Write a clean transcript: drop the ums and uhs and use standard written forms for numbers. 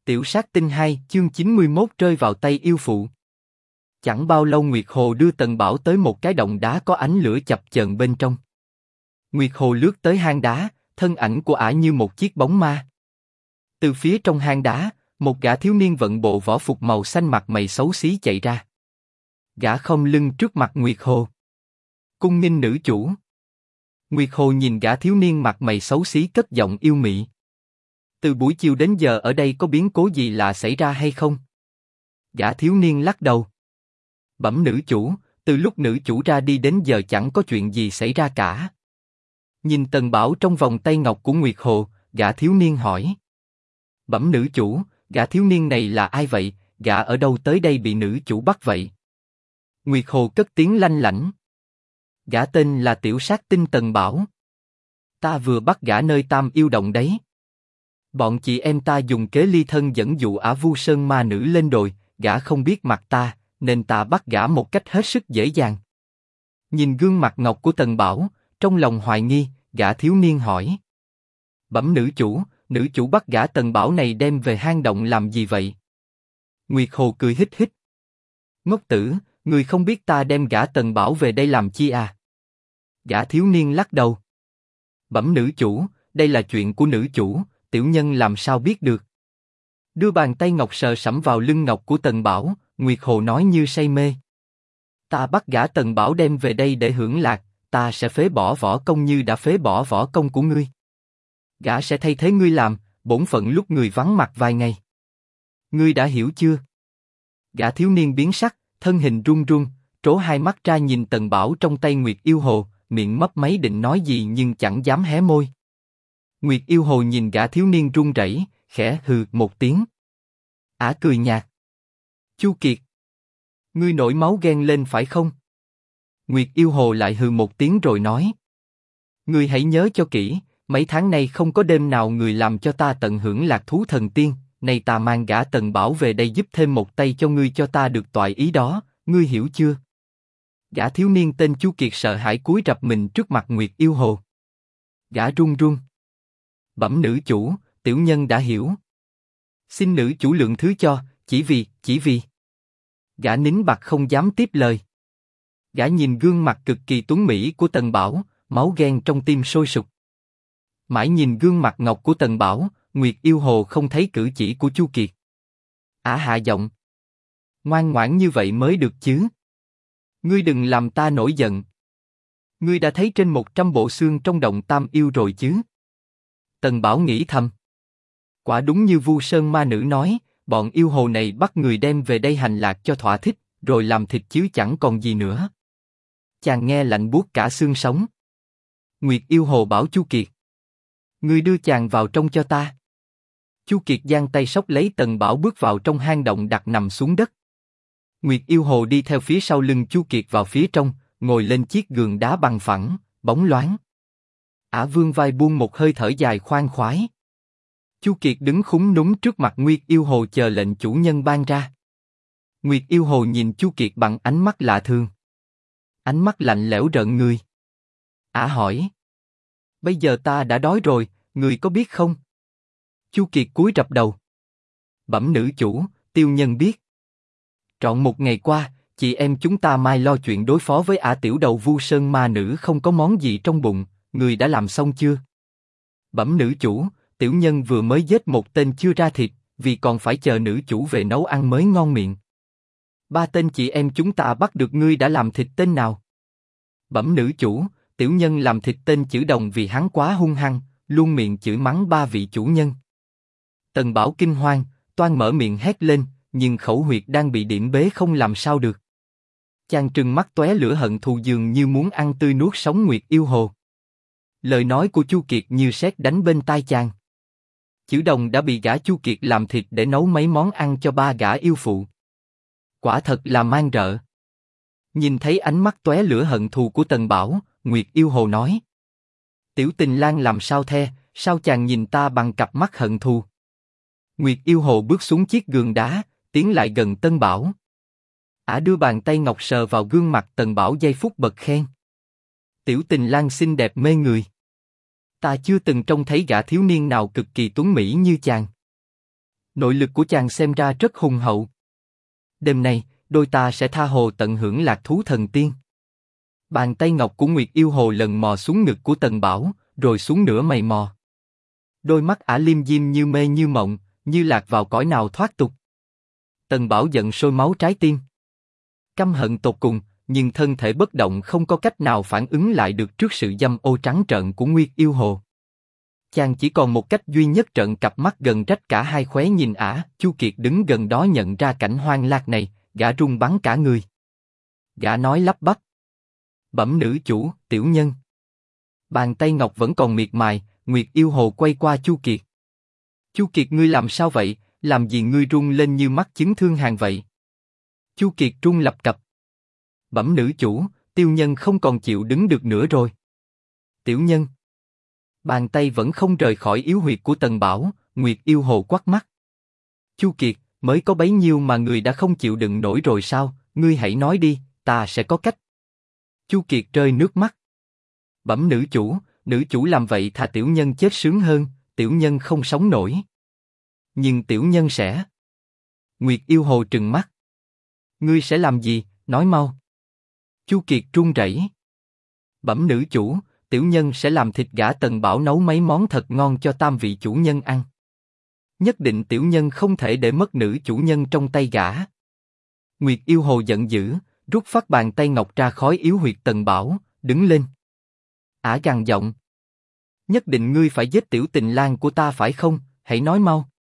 Tiểu sát tinh 2, chương 91 rơi vào tay yêu phụ. Chẳng bao lâu Nguyệt Hồ đưa Tần Bảo tới một cái động đá có ánh lửa chập chờn bên trong. Nguyệt Hồ lướt tới hang đá, thân ảnh của ả như một chiếc bóng ma. Từ phía trong hang đá, một gã thiếu niên vận bộ võ phục màu xanh mặt mày xấu xí chạy ra. Gã khom lưng trước mặt Nguyệt Hồ. Cung nghênh nữ chủ. Nguyệt Hồ nhìn gã thiếu niên mặt mày xấu xí cất giọng yêu mị. Từ buổi chiều đến giờ ở đây có biến cố gì lạ xảy ra hay không? Gã thiếu niên lắc đầu. Bẩm nữ chủ, từ lúc nữ chủ ra đi đến giờ chẳng có chuyện gì xảy ra cả. Nhìn Tần Bảo trong vòng tay ngọc của Nguyệt Hồ, gã thiếu niên hỏi. Bẩm nữ chủ, gã thiếu niên này là ai vậy? Gã ở đâu tới đây bị nữ chủ bắt vậy? Nguyệt Hồ cất tiếng lanh lảnh. Gã tên là Tiểu Sát Tinh Tần Bảo. Ta vừa bắt gã nơi Tam Yêu Động đấy. Bọn chị em ta dùng kế ly thân dẫn dụ ả Vu Sơn ma nữ lên đồi, gã không biết mặt ta, nên ta bắt gã một cách hết sức dễ dàng. Nhìn gương mặt ngọc của Tần Bảo, trong lòng hoài nghi, gã thiếu niên hỏi. Bẩm nữ chủ bắt gã Tần Bảo này đem về hang động làm gì vậy? Nguyệt Hồ cười hít hít. Ngốc tử, người không biết ta đem gã Tần Bảo về đây làm chi à? Gã thiếu niên lắc đầu. Bẩm nữ chủ, đây là chuyện của nữ chủ, tiểu nhân làm sao biết được? Đưa bàn tay ngọc sờ sẫm vào lưng ngọc của Tần Bảo, Nguyệt Hồ nói như say mê. Ta bắt gã Tần Bảo đem về đây để hưởng lạc, ta sẽ phế bỏ võ công như đã phế bỏ võ công của ngươi. Gã sẽ thay thế ngươi làm, bổn phận lúc người vắng mặt vài ngày. Ngươi đã hiểu chưa? Gã thiếu niên biến sắc, thân hình run run, trố hai mắt ra nhìn Tần Bảo trong tay Nguyệt Yêu Hồ, miệng mấp máy định nói gì nhưng chẳng dám hé môi. Nguyệt Yêu Hồ nhìn gã thiếu niên run rẩy, khẽ hừ một tiếng. Ả cười nhạt. Chu Kiệt, ngươi nổi máu ghen lên phải không? Nguyệt Yêu Hồ lại hừ một tiếng rồi nói. Ngươi hãy nhớ cho kỹ, mấy tháng nay không có đêm nào người làm cho ta tận hưởng lạc thú thần tiên, nay ta mang gã Tần Bảo về đây giúp thêm một tay cho ngươi cho ta được toại ý đó, ngươi hiểu chưa? Gã thiếu niên tên Chu Kiệt sợ hãi cúi rập mình trước mặt Nguyệt Yêu Hồ. Gã run run. Bẩm nữ chủ, tiểu nhân đã hiểu. Xin nữ chủ lượng thứ cho, chỉ vì. Gã nín bặt không dám tiếp lời. Gã nhìn gương mặt cực kỳ tuấn mỹ của Tần Bảo, máu ghen trong tim sôi sục. Mãi nhìn gương mặt ngọc của Tần Bảo, Nguyệt Yêu Hồ không thấy cử chỉ của Chu Kiệt. Ả hạ giọng. Ngoan ngoãn như vậy mới được chứ. Ngươi đừng làm ta nổi giận. Ngươi đã thấy trên 100 bộ xương trong động Tam Yêu rồi chứ? Tần Bảo nghĩ thầm. Quả đúng như Vu Sơn ma nữ nói, bọn yêu hồ này bắt người đem về đây hành lạc cho thỏa thích, rồi làm thịt chứ chẳng còn gì nữa. Chàng nghe lạnh buốt cả xương sống. Nguyệt Yêu Hồ bảo Chu Kiệt. Ngươi đưa chàng vào trong cho ta. Chu Kiệt giang tay xốc lấy Tần Bảo bước vào trong hang động đặt nằm xuống đất. Nguyệt Yêu Hồ đi theo phía sau lưng Chu Kiệt vào phía trong, ngồi lên chiếc giường đá bằng phẳng, bóng loáng. Ả vươn vai buông một hơi thở dài khoan khoái. Chu Kiệt đứng khúm núm trước mặt Nguyệt Yêu Hồ chờ lệnh chủ nhân ban ra. Nguyệt Yêu Hồ nhìn Chu Kiệt bằng ánh mắt lạ thường. Ánh mắt lạnh lẽo rợn người. Ả hỏi. Bây giờ ta đã đói rồi, người có biết không? Chu Kiệt cúi rập đầu. Bẩm nữ chủ, tiêu nhân biết. Trọn một ngày qua, chị em chúng ta mai lo chuyện đối phó với ả tiểu đầu Vu Sơn ma nữ không có món gì trong bụng, người đã làm xong chưa? Bẩm nữ chủ, tiểu nhân vừa mới giết một tên chưa ra thịt, vì còn phải chờ nữ chủ về nấu ăn mới ngon miệng. 3 tên chị em chúng ta bắt được ngươi đã làm thịt tên nào? Bẩm nữ chủ, tiểu nhân làm thịt tên Chử Đồng vì hắn quá hung hăng, luôn miệng chửi mắng 3 vị chủ nhân. Tần Bảo kinh hoang, toan mở miệng hét lên, nhưng khẩu huyệt đang bị điểm bế không làm sao được. Chàng trừng mắt tóe lửa hận thù dường như muốn ăn tươi nuốt sống Nguyệt Yêu Hồ. Lời nói của Chu Kiệt như sét đánh bên tai chàng. Chử Đồng đã bị gã Chu Kiệt làm thịt để nấu mấy món ăn cho 3 gã yêu phụ. Quả thật là man rợ. Nhìn thấy ánh mắt tóe lửa hận thù của Tần Bảo, Nguyệt Yêu Hồ nói. Tiểu Tình Lang làm sao the, sao chàng nhìn ta bằng cặp mắt hận thù? Nguyệt Yêu Hồ bước xuống chiếc giường đá, tiến lại gần Tần Bảo. Ả đưa bàn tay ngọc sờ vào gương mặt Tần Bảo giây phút bật khen. Tiểu Tình Lang xinh đẹp mê người. Ta chưa từng trông thấy gã thiếu niên nào cực kỳ tuấn mỹ như chàng. Nội lực của chàng xem ra rất hùng hậu. Đêm nay, đôi ta sẽ tha hồ tận hưởng lạc thú thần tiên. Bàn tay ngọc của Nguyệt Yêu Hồ lần mò xuống ngực của Tần Bảo, rồi xuống nửa mày mò. Đôi mắt ả liêm diêm như mê như mộng, như lạc vào cõi nào thoát tục. Tần Bảo giận sôi máu trái tim. Căm hận tột cùng, nhưng thân thể bất động không có cách nào phản ứng lại được trước sự dâm ô trắng trợn của Nguyệt Yêu Hồ. Chàng chỉ còn một cách duy nhất, trợn cặp mắt gần rách cả hai khóe nhìn ả. Chu Kiệt đứng gần đó nhận ra cảnh hoang lạc này, gã run bắn cả người. Gã nói lắp bắp: "Bẩm nữ chủ, tiểu nhân." Bàn tay ngọc vẫn còn miệt mài. Nguyệt Yêu Hồ quay qua Chu Kiệt. "Chu Kiệt, ngươi làm sao vậy? Làm gì ngươi run lên như mắc chứng thương hàn vậy?" Chu Kiệt run lập cập. "Bẩm nữ chủ, tiểu nhân không còn chịu đứng được nữa rồi." "Tiểu nhân." Bàn tay vẫn không rời khỏi yếu huyệt của Tần Bảo. Nguyệt Yêu Hồ quắt mắt. "Chu Kiệt, mới có bấy nhiêu mà người đã không chịu đựng nổi rồi sao? Ngươi hãy nói đi, ta sẽ có cách." Chu Kiệt rơi nước mắt. "Bẩm nữ chủ làm vậy thà tiểu nhân chết sướng hơn, tiểu nhân không sống nổi." "Nhưng tiểu nhân sẽ..." Nguyệt Yêu Hồ trừng mắt. "Ngươi sẽ làm gì? Nói mau." Chu Kiệt run rẩy. "Bẩm nữ chủ, tiểu nhân sẽ làm thịt gã Tần Bảo nấu mấy món thật ngon cho tam vị chủ nhân ăn. Nhất định tiểu nhân không thể để mất nữ chủ nhân trong tay gã." Nguyệt Yêu Hồ giận dữ, rút phát bàn tay ngọc ra khói yếu huyệt Tần Bảo, đứng lên. Ả gằn giọng: "Nhất định ngươi phải giết tiểu tình lang của ta phải không? Hãy nói mau."